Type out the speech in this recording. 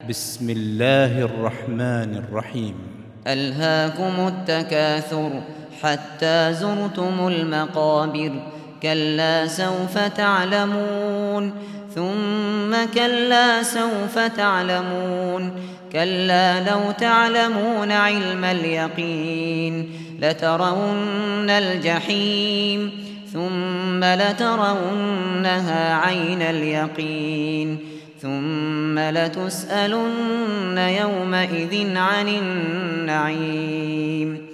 بسم الله الرحمن الرحيم. ألهاكم التكاثر حتى زرتم المقابر، كلا سوف تعلمون ثم كلا سوف تعلمون، كلا لو تعلمون علم اليقين لترون الجحيم ثم لترونها عين اليقين ثم لتسألن يومئذ عن النعيم.